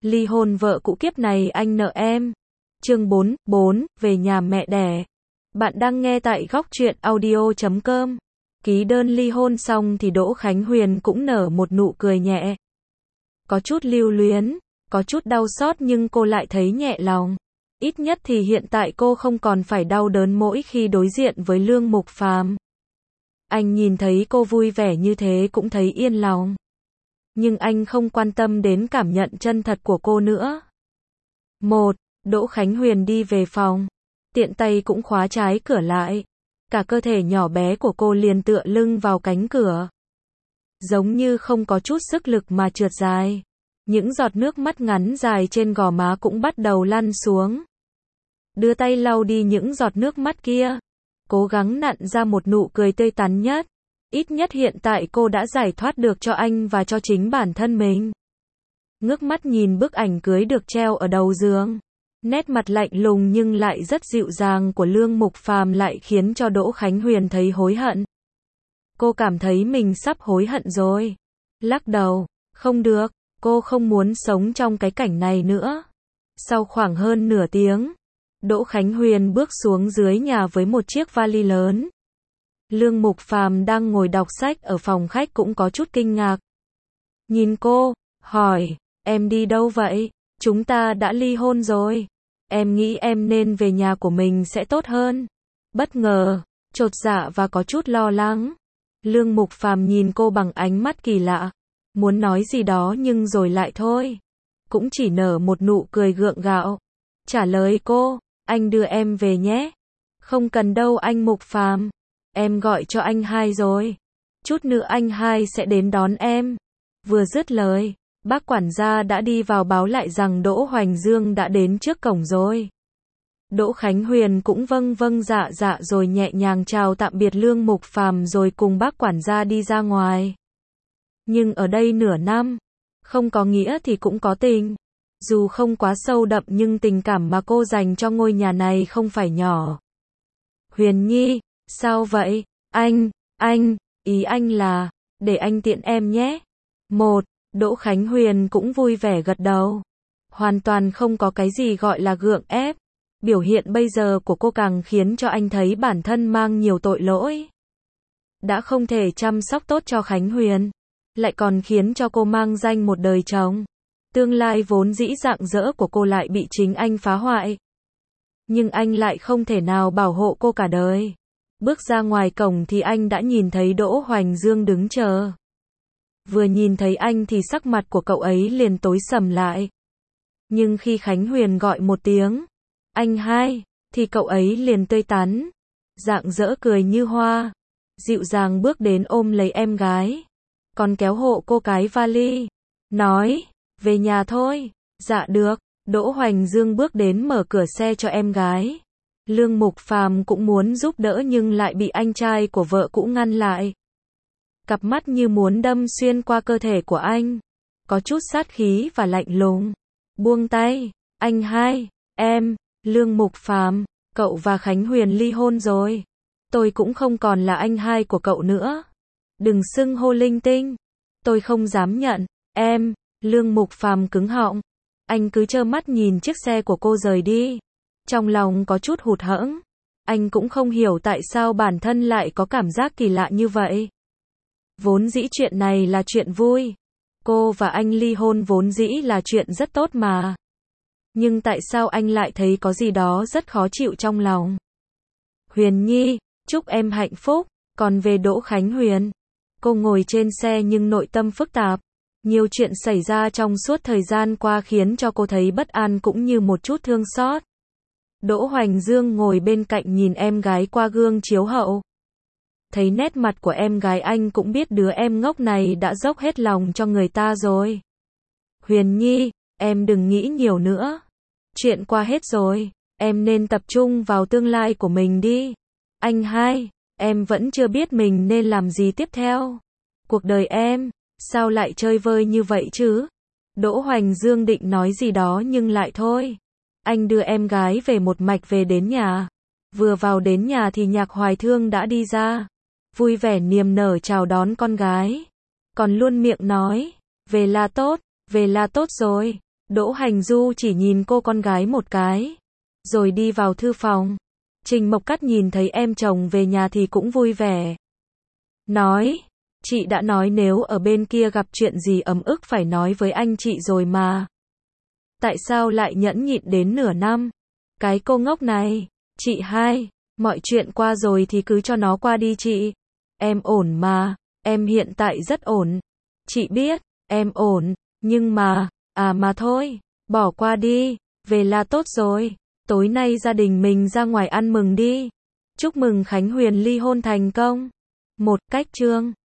Ly hôn vợ cũ kiếp này anh nợ em. Chương 4, về nhà mẹ đẻ. Bạn đang nghe tại Góc Truyện Audio.com. Ký đơn ly hôn xong thì Đỗ Khánh Huyền cũng nở một nụ cười nhẹ. Có chút lưu luyến, có chút đau xót nhưng cô lại thấy nhẹ lòng. Ít nhất thì hiện tại cô không còn phải đau đớn mỗi khi đối diện với Lương Mục Phàm. Anh nhìn thấy cô vui vẻ như thế cũng thấy yên lòng. Nhưng anh không quan tâm đến cảm nhận chân thật của cô nữa. Đỗ Khánh Huyền đi về phòng. Tiện tay cũng khóa trái cửa lại. Cả cơ thể nhỏ bé của cô liền tựa lưng vào cánh cửa. Giống như không có chút sức lực mà trượt dài. Những giọt nước mắt ngắn dài trên gò má cũng bắt đầu lăn xuống. Đưa tay lau đi những giọt nước mắt kia. Cố gắng nặn ra một nụ cười tươi tắn nhất. Ít nhất hiện tại cô đã giải thoát được cho anh và cho chính bản thân mình. Ngước mắt nhìn bức ảnh cưới được treo ở đầu giường. Nét mặt lạnh lùng nhưng lại rất dịu dàng của Lương Mục Phàm lại khiến cho Đỗ Khánh Huyền thấy hối hận. Cô cảm thấy mình sắp hối hận rồi. Lắc đầu, không được, cô không muốn sống trong cái cảnh này nữa. Sau khoảng hơn nửa tiếng, Đỗ Khánh Huyền bước xuống dưới nhà với một chiếc vali lớn. Lương Mục Phàm đang ngồi đọc sách ở phòng khách cũng có chút kinh ngạc. Nhìn cô, hỏi, em đi đâu vậy? Chúng ta đã ly hôn rồi. Em nghĩ em nên về nhà của mình sẽ tốt hơn. Bất ngờ, chột dạ và có chút lo lắng. Lương Mục Phàm nhìn cô bằng ánh mắt kỳ lạ. Muốn nói gì đó nhưng rồi lại thôi. Cũng chỉ nở một nụ cười gượng gạo. Trả lời cô, anh đưa em về nhé. Không cần đâu anh Mục Phàm. Em gọi cho anh hai rồi. Chút nữa anh hai sẽ đến đón em. Vừa dứt lời, bác quản gia đã đi vào báo lại rằng Đỗ Hoành Dương đã đến trước cổng rồi. Đỗ Khánh Huyền cũng vâng dạ rồi nhẹ nhàng chào tạm biệt Lương Mục Phàm rồi cùng bác quản gia đi ra ngoài. Nhưng ở đây nửa năm, không có nghĩa thì cũng có tình. Dù không quá sâu đậm nhưng tình cảm mà cô dành cho ngôi nhà này không phải nhỏ. Huyền Nhi, sao vậy? Ý anh là, để anh tiện em nhé. Đỗ Khánh Huyền cũng vui vẻ gật đầu. Hoàn toàn không có cái gì gọi là gượng ép. Biểu hiện bây giờ của cô càng khiến cho anh thấy bản thân mang nhiều tội lỗi. Đã không thể chăm sóc tốt cho Khánh Huyền, lại còn khiến cho cô mang danh một đời chồng. Tương lai vốn dĩ rạng rỡ của cô lại bị chính anh phá hoại. Nhưng anh lại không thể nào bảo hộ cô cả đời. Bước ra ngoài cổng thì anh đã nhìn thấy Đỗ Hoành Dương đứng chờ. Vừa nhìn thấy anh thì sắc mặt của cậu ấy liền tối sầm lại. Nhưng khi Khánh Huyền gọi một tiếng, anh hai, thì cậu ấy liền tươi tắn, rạng rỡ cười như hoa, dịu dàng bước đến ôm lấy em gái, còn kéo hộ cô cái vali, nói, về nhà thôi. Dạ được. Đỗ Hoành Dương bước đến mở cửa xe cho em gái. Lương Mục Phàm cũng muốn giúp đỡ nhưng lại bị anh trai của vợ cũ ngăn lại. Cặp mắt như muốn đâm xuyên qua cơ thể của anh. Có chút sát khí và lạnh lùng. Buông tay. Anh hai, em, Lương Mục Phàm, cậu và Khánh Huyền ly hôn rồi. Tôi cũng không còn là anh hai của cậu nữa. Đừng xưng hô linh tinh. Tôi không dám nhận. Em, Lương Mục Phàm cứng họng. Anh cứ trơ mắt nhìn chiếc xe của cô rời đi. Trong lòng có chút hụt hẫng. Anh cũng không hiểu tại sao bản thân lại có cảm giác kỳ lạ như vậy. Vốn dĩ chuyện này là chuyện vui. Cô và anh ly hôn vốn dĩ là chuyện rất tốt mà. Nhưng tại sao anh lại thấy có gì đó rất khó chịu trong lòng? Huyền Nhi, chúc em hạnh phúc. Còn về Đỗ Khánh Huyền, cô ngồi trên xe nhưng nội tâm phức tạp. Nhiều chuyện xảy ra trong suốt thời gian qua khiến cho cô thấy bất an cũng như một chút thương xót. Đỗ Hoành Dương ngồi bên cạnh nhìn em gái qua gương chiếu hậu. Thấy nét mặt của em gái anh cũng biết đứa em ngốc này đã dốc hết lòng cho người ta rồi. Huyền Nhi, em đừng nghĩ nhiều nữa. Chuyện qua hết rồi, em nên tập trung vào tương lai của mình đi. Anh hai, em vẫn chưa biết mình nên làm gì tiếp theo. Cuộc đời em, sao lại chơi vơi như vậy chứ? Đỗ Hoành Dương định nói gì đó nhưng lại thôi. Anh đưa em gái về một mạch về đến nhà. Vừa vào đến nhà thì Nhạc Hoài Thương đã đi ra. Vui vẻ niềm nở chào đón con gái. Còn luôn miệng nói, về là tốt rồi. Đỗ Hành Du chỉ nhìn cô con gái một cái, rồi đi vào thư phòng. Trình Mộc Cát nhìn thấy em chồng về nhà thì cũng vui vẻ. Nói, chị đã nói nếu ở bên kia gặp chuyện gì ấm ức phải nói với anh chị rồi mà. Tại sao lại nhẫn nhịn đến nửa năm? Cái cô ngốc này, chị hai, mọi chuyện qua rồi thì cứ cho nó qua đi chị. Em ổn mà, em hiện tại rất ổn. Chị biết, em ổn, nhưng mà, mà thôi, bỏ qua đi, về là tốt rồi. Tối nay gia đình mình ra ngoài ăn mừng đi. Chúc mừng Khánh Huyền ly hôn thành công. Một cách chương